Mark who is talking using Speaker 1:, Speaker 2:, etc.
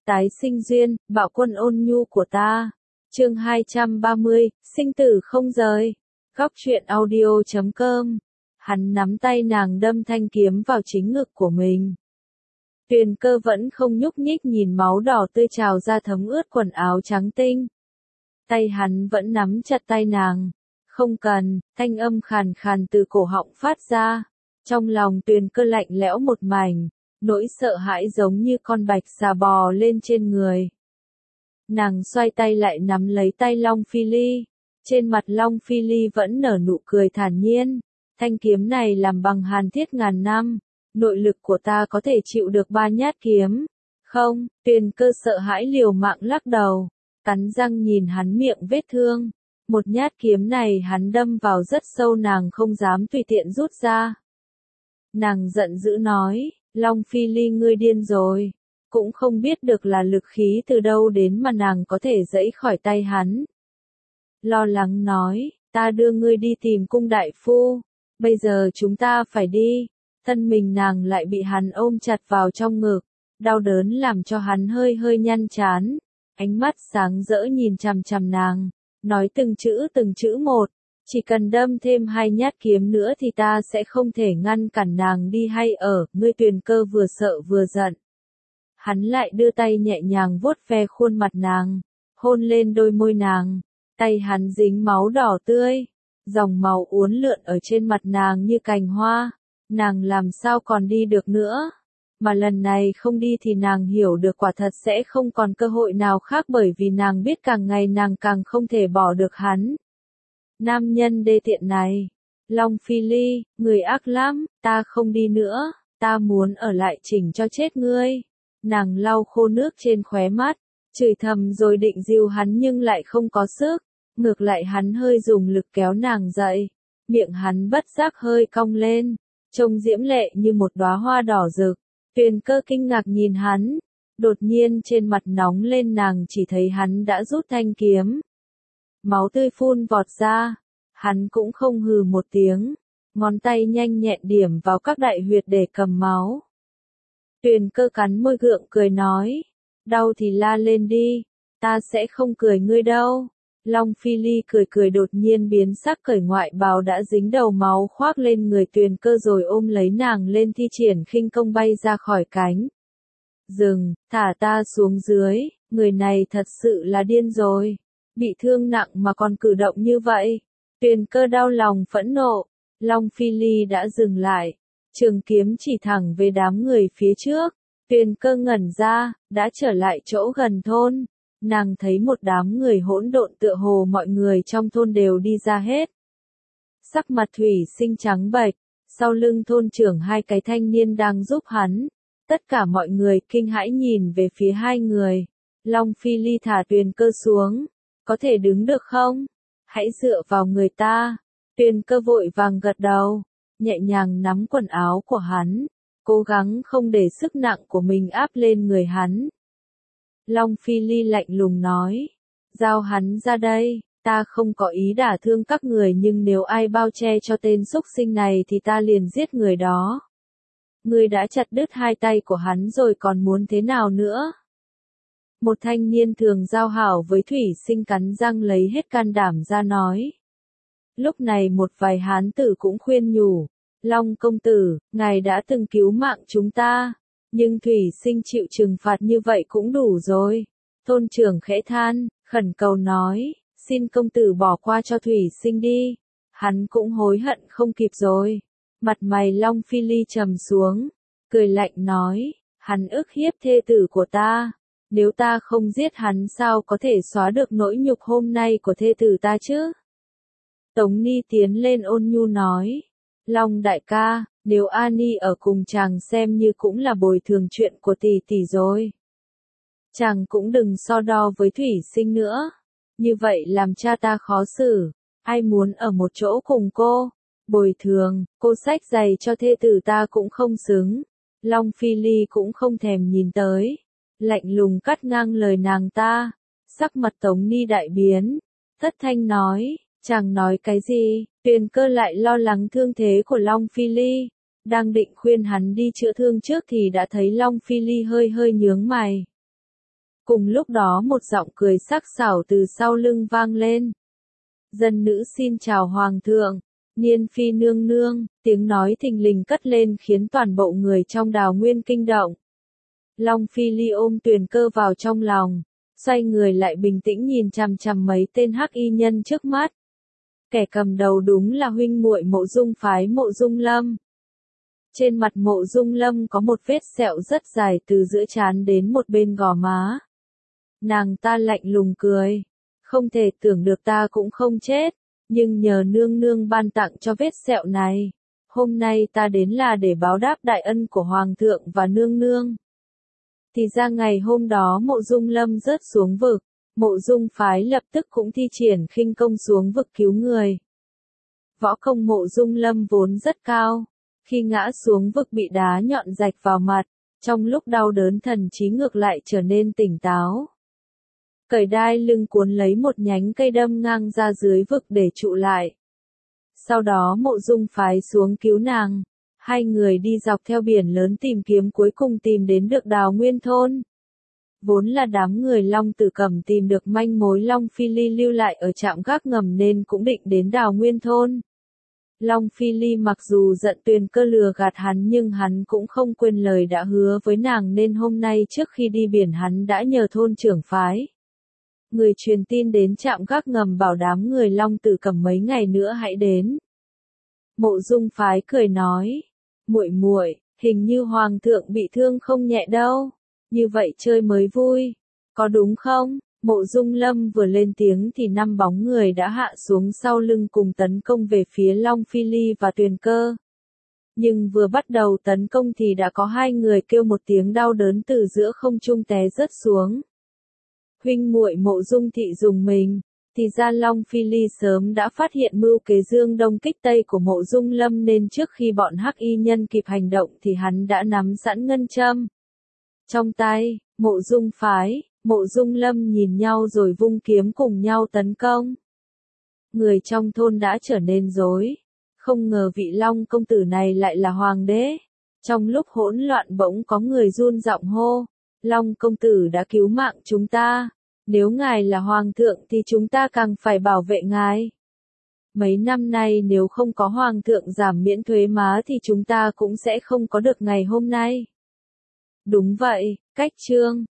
Speaker 1: Tái sinh duyên, bạo quân ôn nhu của ta. Chương 230, sinh tử không rời. Góc truyện audio.com. Hắn nắm tay nàng đâm thanh kiếm vào chính ngực của mình. Tuyền Cơ vẫn không nhúc nhích nhìn máu đỏ tươi trào ra thấm ướt quần áo trắng tinh. Tay hắn vẫn nắm chặt tay nàng. Không cần, thanh âm khàn khàn từ cổ họng phát ra. Trong lòng Tuyền Cơ lạnh lẽo một mảnh, nỗi sợ hãi giống như con bạch xà bò lên trên người. Nàng xoay tay lại nắm lấy tay Long Phi Ly. Trên mặt Long Phi Ly vẫn nở nụ cười thản nhiên. Thanh kiếm này làm bằng hàn thiết ngàn năm. Nội lực của ta có thể chịu được 3 nhát kiếm. Không, Tuyền Cơ sợ hãi liều mạng lắc đầu. Cắn răng nhìn hắn miệng vết thương. Một nhát kiếm này hắn đâm vào rất sâu, nàng không dám tùy tiện rút ra. Nàng giận dữ nói, Long Phi Ly ngươi điên rồi. Cũng không biết được là lực khí từ đâu đến mà nàng có thể giãy khỏi tay hắn. Lo lắng nói, ta đưa ngươi đi tìm cung đại phu. Bây giờ chúng ta phải đi. Thân mình nàng lại bị hắn ôm chặt vào trong ngực. Đau đớn làm cho hắn hơi hơi nhăn trán. Ánh mắt sáng rỡ nhìn chằm chằm nàng. Nói từng chữ một. Chỉ cần đâm thêm 2 nhát kiếm nữa thì ta sẽ không thể ngăn cản nàng đi hay ở. Ngươi Tuyền Cơ vừa sợ vừa giận. Hắn lại đưa tay nhẹ nhàng vuốt ve khuôn mặt nàng. Hôn lên đôi môi nàng. Tay hắn dính máu đỏ tươi. Dòng máu uốn lượn ở trên mặt nàng như cành hoa. Nàng làm sao còn đi được nữa. Mà lần này không đi thì nàng hiểu được quả thật sẽ không còn cơ hội nào khác, bởi vì nàng biết càng ngày nàng càng không thể bỏ được hắn. Nam nhân đê tiện này. Long Phi Ly, người ác lắm, ta không đi nữa, ta muốn ở lại chỉnh cho chết ngươi. Nàng lau khô nước trên khóe mắt, chửi thầm rồi định dìu hắn nhưng lại không có sức. Ngược lại hắn hơi dùng lực kéo nàng dậy. Miệng hắn bất giác hơi cong lên, trông diễm lệ như một đóa hoa đỏ rực. Tuyền Cơ kinh ngạc nhìn hắn. Đột nhiên trên mặt nóng lên, nàng chỉ thấy hắn đã rút thanh kiếm. Máu tươi phun vọt ra. Hắn cũng không hừ một tiếng. Ngón tay nhanh nhẹn điểm vào các đại huyệt để cầm máu. Tuyền Cơ cắn môi gượng cười nói. Đau thì la lên đi. Ta sẽ không cười ngươi đâu. Long Phi Ly cười đột nhiên biến sắc, cởi ngoại bào đã dính đầu máu khoác lên người Tuyền Cơ rồi ôm lấy nàng lên, thi triển khinh công bay ra khỏi cánh. Dừng, thả ta xuống dưới, người này thật sự là điên rồi. Bị thương nặng mà còn cử động như vậy. Tuyền Cơ đau lòng phẫn nộ. Long Phi Ly đã dừng lại. Trường kiếm chỉ thẳng về đám người phía trước. Tuyền Cơ ngẩn ra, đã trở lại chỗ gần thôn. Nàng thấy một đám người hỗn độn, tựa hồ mọi người trong thôn đều đi ra hết. Sắc mặt Thủy Sinh trắng bệch, sau lưng thôn trưởng 2 cái thanh niên đang giúp hắn. Tất cả mọi người kinh hãi nhìn về phía 2 người. Long Phi Ly thả Tuyền Cơ xuống. Có thể đứng được không? Hãy dựa vào người ta. Tuyền Cơ vội vàng gật đầu, nhẹ nhàng nắm quần áo của hắn, cố gắng không để sức nặng của mình áp lên người hắn. Long Phi Ly lạnh lùng nói, giao hắn ra đây, ta không có ý đả thương các người, nhưng nếu ai bao che cho tên xúc sinh này thì ta liền giết người đó. Ngươi đã chặt đứt 2 tay của hắn rồi còn muốn thế nào nữa? Một thanh niên thường giao hảo với Thủy Sinh cắn răng lấy hết can đảm ra nói. Lúc này một vài hán tử cũng khuyên nhủ, Long công tử, ngài đã từng cứu mạng chúng ta. Nhưng Thủy Sinh chịu trừng phạt như vậy cũng đủ rồi. Thôn trưởng khẽ than, khẩn cầu nói, xin công tử bỏ qua cho Thủy Sinh đi. Hắn cũng hối hận không kịp rồi. Mặt mày Long Phi Ly trầm xuống, cười lạnh nói, hắn ức hiếp thê tử của ta. Nếu ta không giết hắn sao có thể xóa được nỗi nhục hôm nay của thê tử ta chứ? Tống Ni tiến lên ôn nhu nói, Long đại ca, nếu Ani ở cùng chàng xem như cũng là bồi thường chuyện của tỷ tỷ rồi. Chàng cũng đừng so đo với Thủy Sinh nữa. Như vậy làm cha ta khó xử. Ai muốn ở một chỗ cùng cô? Bồi thường, cô xách giày cho thê tử ta cũng không xứng. Long Phi Ly cũng không thèm nhìn tới. Lạnh lùng cắt ngang lời nàng ta. Sắc mặt Tống Ni đại biến. Thất thanh nói, chàng nói cái gì? Tuyền Cơ lại lo lắng thương thế của Long Phi Ly. Đang định khuyên hắn đi chữa thương trước thì đã thấy Long Phi Ly hơi hơi nhướng mày. Cùng lúc đó một giọng cười sắc sảo từ sau lưng vang lên. Dân nữ xin chào hoàng thượng, Niên phi nương nương, tiếng nói thình lình cất lên khiến toàn bộ người trong Đào Nguyên kinh động. Long Phi Ly ôm Tuyền Cơ vào trong lòng, xoay người lại bình tĩnh nhìn chằm chằm mấy tên hắc y nhân trước mắt. Kẻ cầm đầu đúng là huynh muội Mộ Dung phái Mộ Dung Lâm. Trên mặt Mộ Dung Lâm có một vết sẹo rất dài từ giữa trán đến một bên gò má. Nàng ta lạnh lùng cười, không thể tưởng được ta cũng không chết, nhưng nhờ nương nương ban tặng cho vết sẹo này, hôm nay ta đến là để báo đáp đại ân của hoàng thượng và nương nương. Thì ra ngày hôm đó Mộ Dung Lâm rớt xuống vực, Mộ Dung phái lập tức cũng thi triển khinh công xuống vực cứu người. Võ công Mộ Dung Lâm vốn rất cao, khi ngã xuống vực bị đá nhọn rạch vào mặt, trong lúc đau đớn thần trí ngược lại trở nên tỉnh táo. Cởi đai lưng cuốn lấy một nhánh cây đâm ngang ra dưới vực để trụ lại. Sau đó Mộ Dung phái xuống cứu nàng, hai người đi dọc theo biển lớn tìm kiếm cuối cùng tìm đến được Đào Nguyên thôn. Vốn là đám người Long Tử Cẩm tìm được manh mối Long Phi Ly lưu lại ở trạm gác ngầm nên cũng định đến Đào Nguyên thôn. Long Phi Ly mặc dù giận Tuyền Cơ lừa gạt hắn nhưng hắn cũng không quên lời đã hứa với nàng nên hôm nay trước khi đi biển hắn đã nhờ thôn trưởng phái người truyền tin đến trạm gác ngầm bảo đám người Long Tử Cẩm mấy ngày nữa hãy đến. Mộ Dung phái cười nói, muội muội, hình như hoàng thượng bị thương không nhẹ đâu, như vậy chơi mới vui, có đúng không? Mộ Dung Lâm vừa lên tiếng thì 5 bóng người đã hạ xuống sau lưng cùng tấn công về phía Long Phi Ly và Tuyền Cơ. Nhưng vừa bắt đầu tấn công thì đã có 2 người kêu một tiếng đau đớn từ giữa không trung té rớt xuống. Huynh muội Mộ Dung thị dùng mình, thì ra Long Phi Ly sớm đã phát hiện mưu kế dương đông kích tây của Mộ Dung Lâm nên trước khi bọn hắc y nhân kịp hành động thì hắn đã nắm sẵn ngân châm trong tay. Mộ Dung phái, Mộ Dung Lâm nhìn nhau rồi vung kiếm cùng nhau tấn công. Người trong thôn đã trở nên rối, không ngờ vị Long công tử này lại là hoàng đế. Trong lúc hỗn loạn bỗng có người run giọng hô, Long công tử đã cứu mạng chúng ta, nếu ngài là hoàng thượng thì chúng ta càng phải bảo vệ ngài. Mấy năm nay nếu không có hoàng thượng giảm miễn thuế má thì chúng ta cũng sẽ không có được ngày hôm nay. Đúng vậy, cách chương